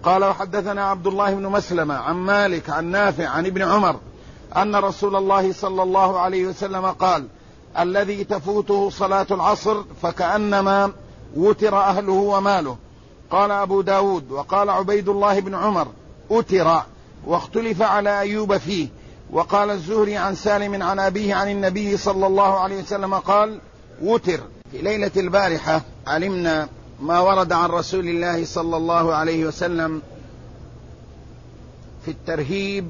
قال وحدثنا عبد الله بن مسلمة عن مالك عن نافع عن ابن عمر أن رسول الله صلى الله عليه وسلم قال: الذي تفوته صلاة العصر فكأنما وتر أهله وماله. قال أبو داود وقال عبيد الله بن عمر أتر، واختلف على أيوب فيه. وقال الزهري عن سالم عن أبيه عن النبي صلى الله عليه وسلم قال: وتر. في ليلة البارحة علمنا ما ورد عن رسول الله صلى الله عليه وسلم في الترهيب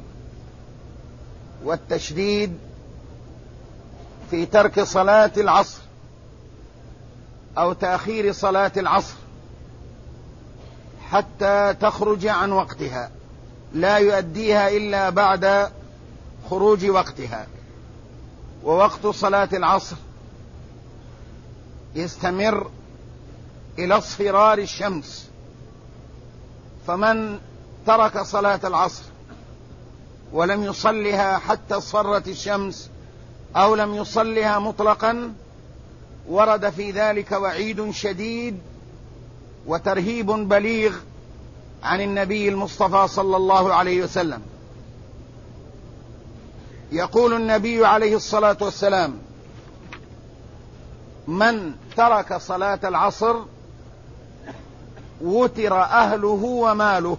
والتشديد في ترك صلاة العصر أو تأخير صلاة العصر حتى تخرج عن وقتها، لا يؤديها إلا بعد خروج وقتها. ووقت صلاة العصر يستمر إلى اصفرار الشمس، فمن ترك صلاة العصر ولم يصلها حتى اصفرت الشمس أو لم يصلها مطلقا ورد في ذلك وعيد شديد وترهيب بليغ عن النبي المصطفى صلى الله عليه وسلم. يقول النبي عليه الصلاة والسلام: من ترك صلاة العصر وتر أهله وماله.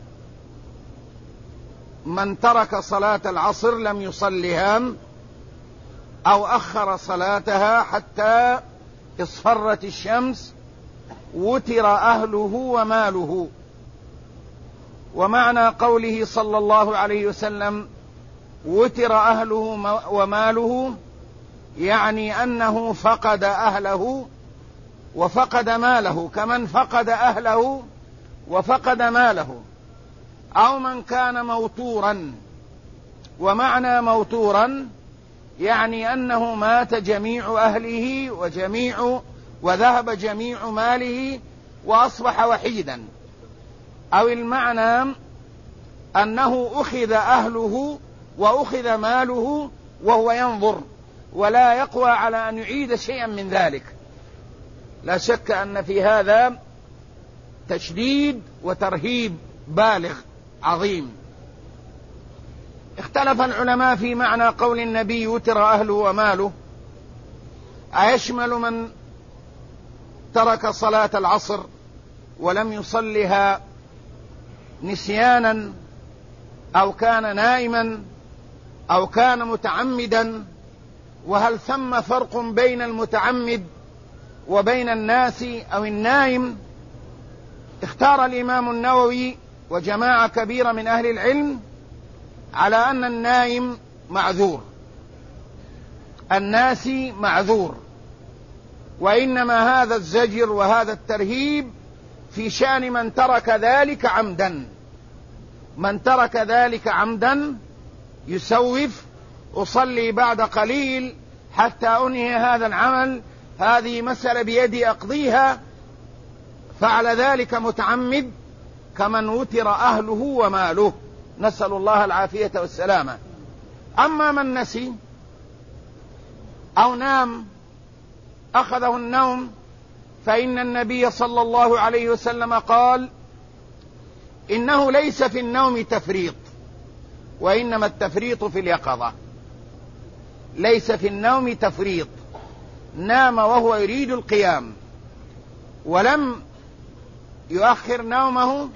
من ترك صلاة العصر لم يصلها أو أخر صلاتها حتى اصفرت الشمس وتر أهله وماله. ومعنى قوله صلى الله عليه وسلم وتر أهله وماله يعني أنه فقد أهله وفقد ماله، كمن فقد أهله وفقد ماله، أو من كان موتورا. ومعنى موتورا يعني أنه مات جميع أهله وذهب جميع ماله وأصبح وحيدا. أو المعنى أنه أخذ أهله وأخذ ماله وهو ينظر ولا يقوى على أن يعيد شيئا من ذلك. لا شك أن في هذا تشديد وترهيب بالغ عظيم. اختلف العلماء في معنى قول النبي وتر أهله وماله، أيشمل من ترك صلاة العصر ولم يصلها نسيانا أو كان نائما أو كان متعمدا؟ وهل ثم فرق بين المتعمد وبين الناس أو النائم؟ اختار الإمام النووي وجماعة كبيرة من أهل العلم على أن النائم معذور، الناس معذور، وإنما هذا الزجر وهذا الترهيب في شأن من ترك ذلك عمدا. من ترك ذلك عمدا يسوف: أصلي بعد قليل حتى أنهي هذا العمل، هذه مسألة بيدي أقضيها. فعل ذلك متعمد كمن وتر أهله وماله، نسأل الله العافية والسلامة. أما من نسي أو نام أخذه النوم فإن النبي صلى الله عليه وسلم قال: إنه ليس في النوم تفريط، وإنما التفريط في اليقظة. ليس في النوم تفريط، نام وهو يريد القيام ولم يؤخر نومه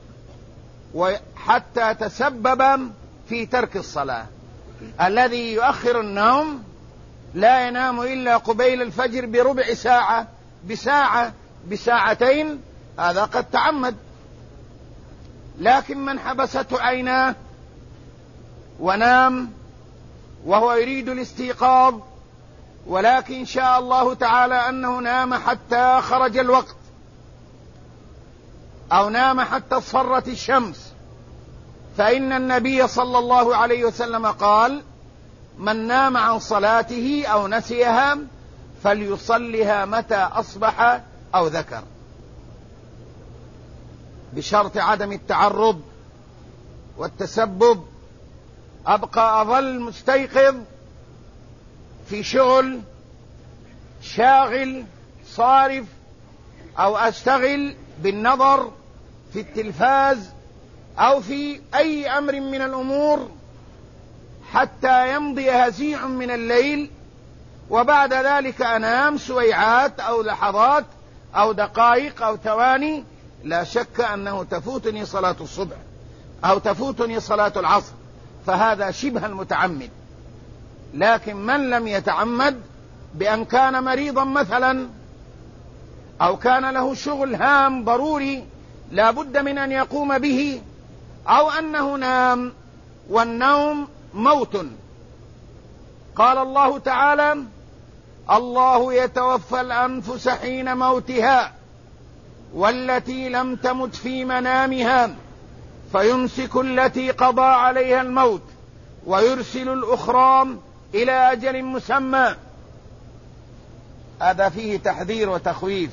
حتى تسبب في ترك الصلاة. الذي يؤخر النوم لا ينام إلا قبيل الفجر بربع ساعة، بساعة، بساعتين، هذا قد تعمد. لكن من حبسته عيناه ونام وهو يريد الاستيقاظ، ولكن شاء الله تعالى أنه نام حتى خرج الوقت أو نام حتى اصفرت الشمس، فإن النبي صلى الله عليه وسلم قال: من نام عن صلاته أو نسيها فليصلها متى أصبح أو ذكر، بشرط عدم التعرض والتسبب. أبقى أظل مستيقظ في شغل شاغل صارف، أو أشتغل بالنظر في التلفاز أو في أي أمر من الأمور حتى يمضي هزيع من الليل، وبعد ذلك أنام سويعات أو لحظات أو دقائق أو ثواني، لا شك أنه تفوتني صلاة الصبح أو تفوتني صلاة العصر، فهذا شبه المتعمد. لكن من لم يتعمد بأن كان مريضا مثلا، أو كان له شغل هام ضروري لا بد من أن يقوم به، أو أنه نام والنوم موت. قال الله تعالى: الله يتوفى الأنفس حين موتها والتي لم تمت في منامها فيمسك التي قضى عليها الموت ويرسل الأخرى إلى أجل مسمى. هذا فيه تحذير وتخويف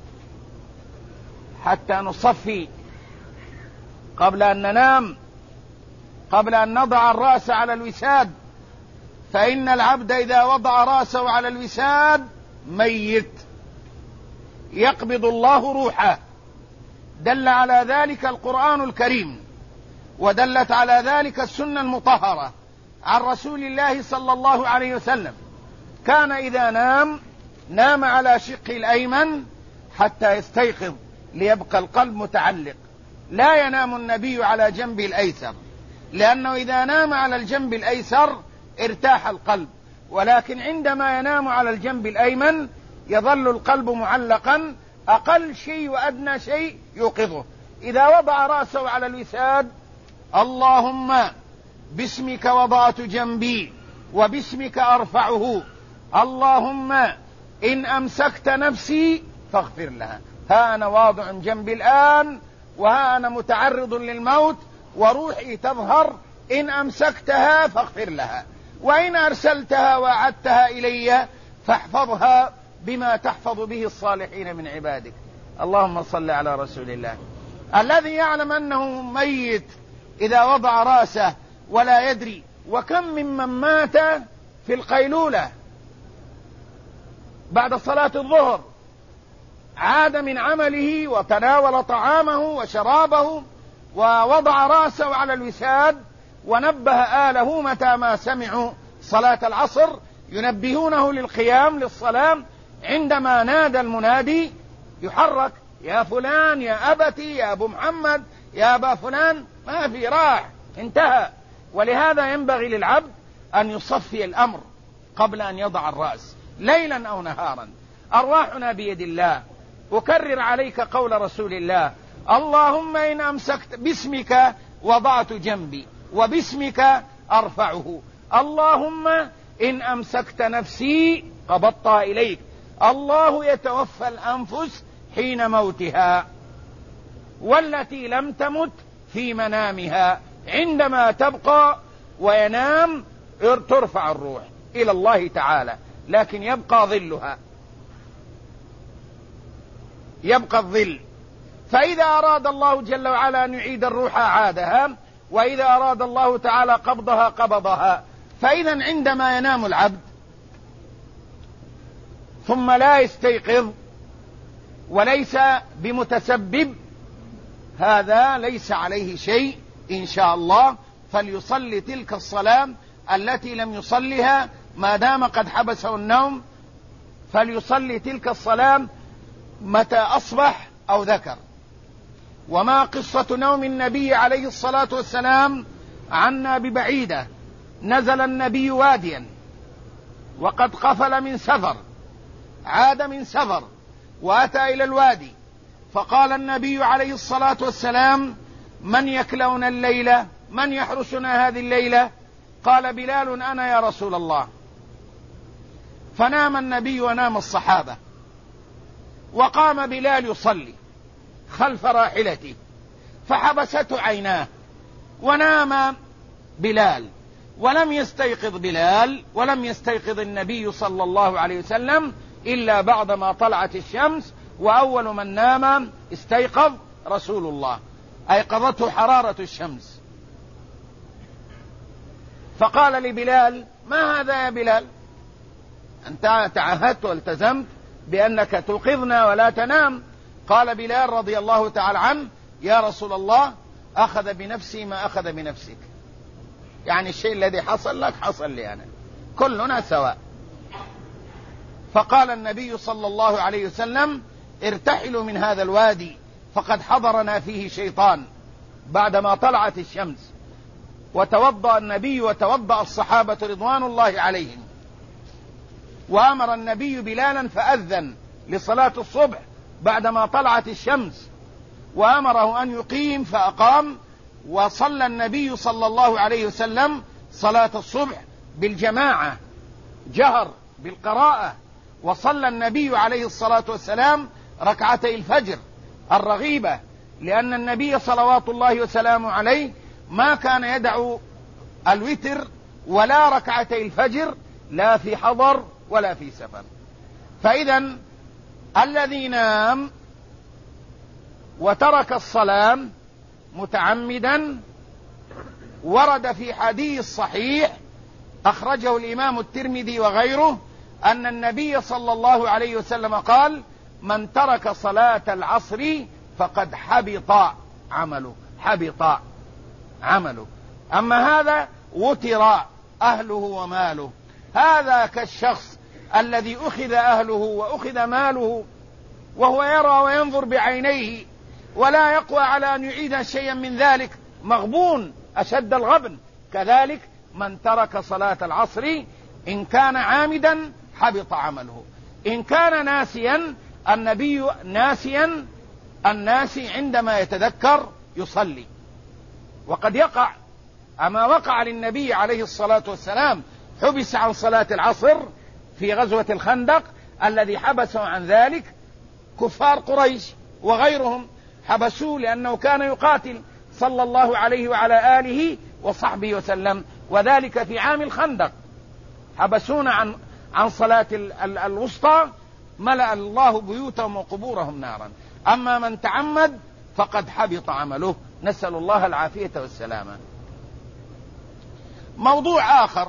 حتى نصفي قبل أن ننام، قبل أن نضع الرأس على الوساد، فإن العبد إذا وضع رأسه على الوساد ميت، يقبض الله روحه. دل على ذلك القرآن الكريم، ودلت على ذلك السنة المطهرة عن رسول الله صلى الله عليه وسلم. كان إذا نام على شقه الأيمن حتى يستيقظ ليبقى القلب متعلق. لا ينام النبي على جنبه الأيسر، لأنه إذا نام على الجنب الأيسر ارتاح القلب، ولكن عندما ينام على الجنب الأيمن يظل القلب معلقا، أقل شيء وأدنى شيء يوقظه. إذا وضع رأسه على الوساد: اللهم باسمك وضعت جنبي وباسمك أرفعه، اللهم إن أمسكت نفسي فاغفر لها، ها أنا واضع جنبي الآن وها أنا متعرض للموت وروحي تظهر، إن أمسكتها فاغفر لها، وإن أرسلتها وأعدتها إلي فاحفظها بما تحفظ به الصالحين من عبادك. اللهم صل على رسول الله. الذي يعلم أنه ميت إذا وضع رأسه ولا يدري. وكم ممن مات في القيلولة بعد صلاة الظهر، عاد من عمله وتناول طعامه وشرابه ووضع رأسه على الوساد، ونبه آله متى ما سمعوا صلاة العصر ينبهونه للقيام للصلاة. عندما نادى المنادي يحرك: يا فلان، يا أبتي، يا أبو محمد، يا أبا فلان، ما في، راح، انتهى. ولهذا ينبغي للعبد أن يصفي الأمر قبل أن يضع الرأس ليلا أو نهارا. أرواحنا بيد الله. أكرر عليك قول رسول الله: اللهم إن أمسكت باسمك وضعت جنبي وباسمك أرفعه، اللهم إن أمسكت نفسي قبضتها إليك، الله يتوفى الأنفس حين موتها والتي لم تمت في منامها، عندما تبقى وينام ترفع الروح إلى الله تعالى، لكن يبقى ظلها، يبقى الظل. فإذا أراد الله جل وعلا أن يعيد الروح أعادها، وإذا أراد الله تعالى قبضها قبضها. فإذا عندما ينام العبد ثم لا يستيقظ وليس بمتسبب، هذا ليس عليه شيء إن شاء الله، فليصلي تلك الصلاة التي لم يصلها ما دام قد حبسه النوم، فليصلي تلك الصلاة متى أصبح أو ذكر. وما قصة نوم النبي عليه الصلاة والسلام عنا ببعيدة. نزل النبي واديا وقد قفل من سفر، عاد من سفر وأتى إلى الوادي، فقال النبي عليه الصلاة والسلام: من يكلون الليلة؟ من يحرسنا هذه الليلة؟ قال بلال: أنا يا رسول الله. فنام النبي ونام الصحابة، وقام بلال يصلي خلف راحلته، فحبسته عيناه ونام بلال، ولم يستيقظ بلال ولم يستيقظ النبي صلى الله عليه وسلم إلا بعدما طلعت الشمس، وأول من نام استيقظ رسول الله، أيقظته حرارة الشمس. فقال لبلال: ما هذا يا بلال؟ أنت تعهدت والتزمت بأنك توقظنا ولا تنام. قال بلال رضي الله تعالى عنه: يا رسول الله أخذ بنفسي ما أخذ بنفسك، يعني الشيء الذي حصل لك حصل لي أنا، كلنا سواء. فقال النبي صلى الله عليه وسلم ارتحلوا من هذا الوادي فقد حضرنا فيه شيطان، بعدما طلعت الشمس. وتوضأ النبي وتوضأ الصحابة رضوان الله عليهم، وأمر النبي بلالا فأذن لصلاة الصبح بعدما طلعت الشمس، وأمره أن يقيم فأقام. وصلى النبي صلى الله عليه وسلم صلاة الصبح بالجماعة، جهر بالقراءة. وصلى النبي عليه الصلاة والسلام ركعتي الفجر الرغيبة، لأن النبي صلوات الله وسلامه عليه ما كان يدع الوتر ولا ركعتي الفجر، لا في حضر ولا في سفر. فإذا الذي نام وترك الصلاة متعمدا ورد في حديث صحيح أخرجه الإمام الترمذي وغيره أن النبي صلى الله عليه وسلم قال: من ترك صلاة العصر فقد حبط عمله، حبط عمله. أما هذا وتر أهله وماله، هذا كالشخص الذي أخذ أهله وأخذ ماله وهو يرى وينظر بعينيه ولا يقوى على أن يعيد شيئا من ذلك، مغبون أشد الغبن. كذلك من ترك صلاة العصر إن كان عامدا حبط عمله، إن كان ناسيا، النبي ناسيا الناسي عندما يتذكر يصلي. وقد يقع أما وقع للنبي عليه الصلاة والسلام، حبس عن صلاة العصر في غزوة الخندق. الذي حبسه عن ذلك كفار قريش وغيرهم، حبسوه لأنه كان يقاتل صلى الله عليه وعلى آله وصحبه وسلم، وذلك في عام الخندق. حبسونا عن صلاة الوسطى، ملأ الله بيوتهم وقبورهم نارا. أما من تعمد فقد حبط عمله، نسأل الله العافية والسلامة. موضوع آخر: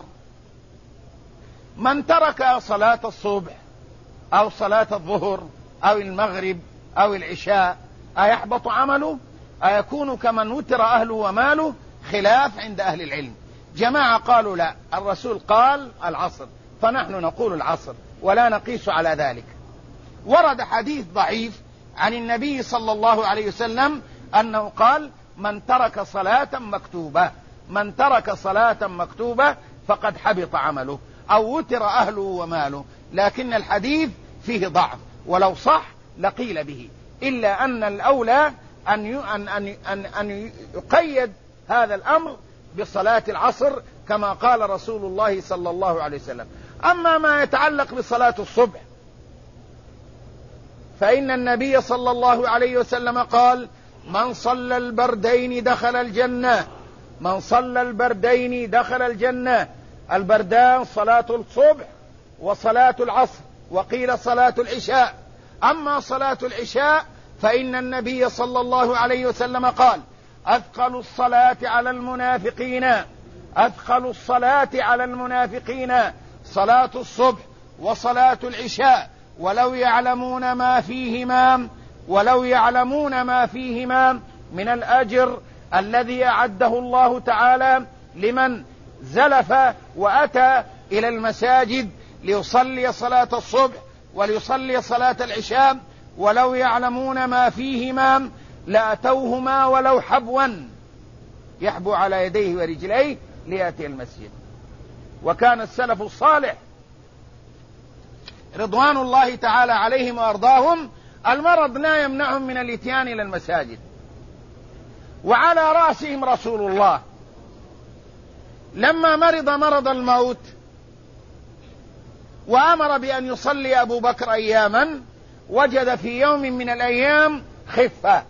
من ترك صلاة الصبح أو صلاة الظهر أو المغرب أو العشاء أيحبط عمله؟ أيكون كمن وتر أهله وماله؟ خلاف عند أهل العلم. جماعة قالوا لا، الرسول قال العصر، فنحن نقول العصر ولا نقيس على ذلك. ورد حديث ضعيف عن النبي صلى الله عليه وسلم أنه قال: من ترك صلاة مكتوبة، من ترك صلاة مكتوبة فقد حبط عمله، أو وتر أهله وماله. لكن الحديث فيه ضعف، ولو صح لقيل به، إلا أن الأولى أن يقيد هذا الأمر بصلاة العصر كما قال رسول الله صلى الله عليه وسلم. أما ما يتعلق بصلاة الصبح فإن النبي صلى الله عليه وسلم قال: من صلى البردين دخل الجنة، من صلى البردين دخل الجنة. البردان صلاة الصبح وصلاة العصر، وقيل صلاة العشاء. أما صلاة العشاء فإن النبي صلى الله عليه وسلم قال: أثقل الصلاة على المنافقين، أثقل الصلاة على المنافقين صلاة الصبح وصلاة العشاء، ولو يعلمون ما فيهما من الأجر الذي أعده الله تعالى لمن زلف وأتى إلى المساجد ليصلي صلاة الصبح وليصلي صلاة العشاء، ولو يعلمون ما فيهما لأتوهما ولو حبوا، يحبو على يديه ورجليه ليأتي المسجد. وكان السلف الصالح رضوان الله تعالى عليهم وأرضاهم المرض لا يمنعهم من الاتيان إلى المساجد، وعلى رأسهم رسول الله. لما مرض الموت وأمر بأن يصلي أبو بكر أياما، وجد في يوم من الأيام خفة،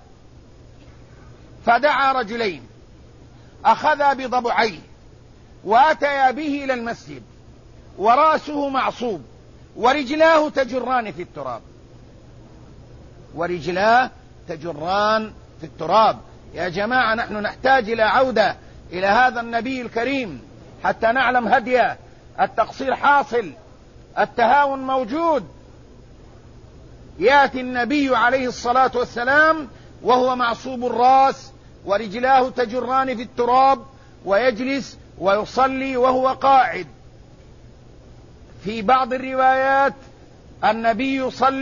فدعا رجلين أخذا بضبعيه وأتيا به إلى المسجد، ورأسه معصوب ورجلاه تجران في التراب، ورجلاه تجران في التراب. يا جماعة، نحن نحتاج إلى عودة إلى هذا النبي الكريم حتى نعلم هديه. التقصير حاصل، التهاون موجود. يأتي النبي عليه الصلاة والسلام وهو معصوب الرأس ورجلاه تجران في التراب، ويجلس ويصلي وهو قاعد. في بعض الروايات النبي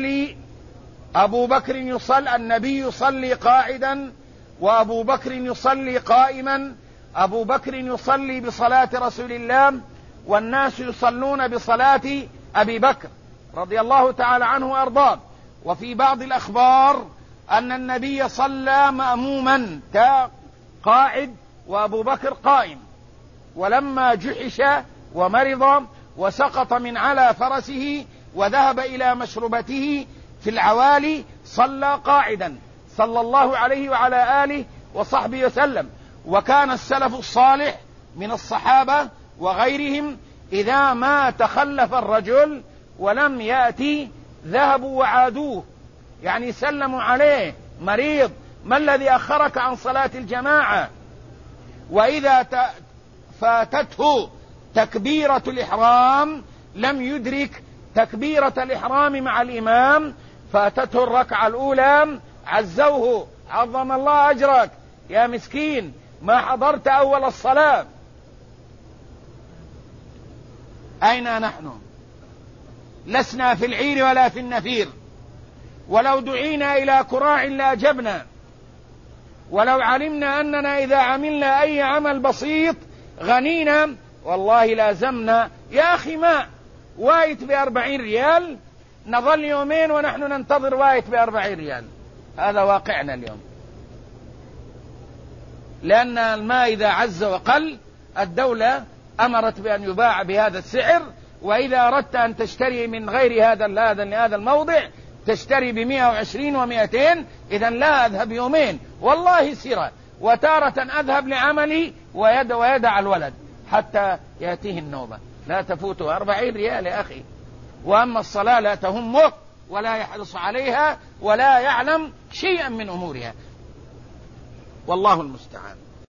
يصلي قاعدا، وأبو بكر يصلي قائما. أبو بكر يصلي بصلاة رسول الله، والناس يصلون بصلاة أبي بكر رضي الله تعالى عنه وأرضاه. وفي بعض الأخبار أن النبي صلى مأموما قاعد وأبو بكر قائم، ولما جحش ومرض وسقط من على فرسه وذهب إلى مشربته في العوالي صلى قاعدا صلى الله عليه وعلى آله وصحبه وسلم. وكان السلف الصالح من الصحابة وغيرهم إذا ما تخلف الرجل ولم يأتي ذهبوا وعادوه، يعني سلموا عليه: مريض، ما الذي أخرك عن صلاة الجماعة؟ وإذا فاتته تكبيرة الإحرام لم يدرك تكبيرة الإحرام مع الإمام، فاتته الركعة الأولى عزوه: عظم الله أجرك يا مسكين، ما حضرت أول الصلاة. أين نحن؟ لسنا في العير ولا في النفير، ولو دعينا إلى كراع لأجبنا، ولو علمنا أننا إذا عملنا أي عمل بسيط غنينا والله لازمنا. يا أخي ما وايت ب40 ريال، نظل يومين ونحن ننتظر وايت ب40 ريال. هذا واقعنا اليوم، لأن الماء إذا عز وقل الدولة أمرت بأن يباع بهذا السعر، وإذا أردت أن تشتري من غير هذا الموضع تشتري ب120 و200. إذا لا أذهب يومين والله سرا، وتارة أذهب لعملي ويدع الولد حتى يأتيه النوبة. لا تفوته 40 ريال يا أخي. وأما الصلاة لا تهمه ولا يحرص عليها ولا يعلم شيئا من أمورها، والله المستعان.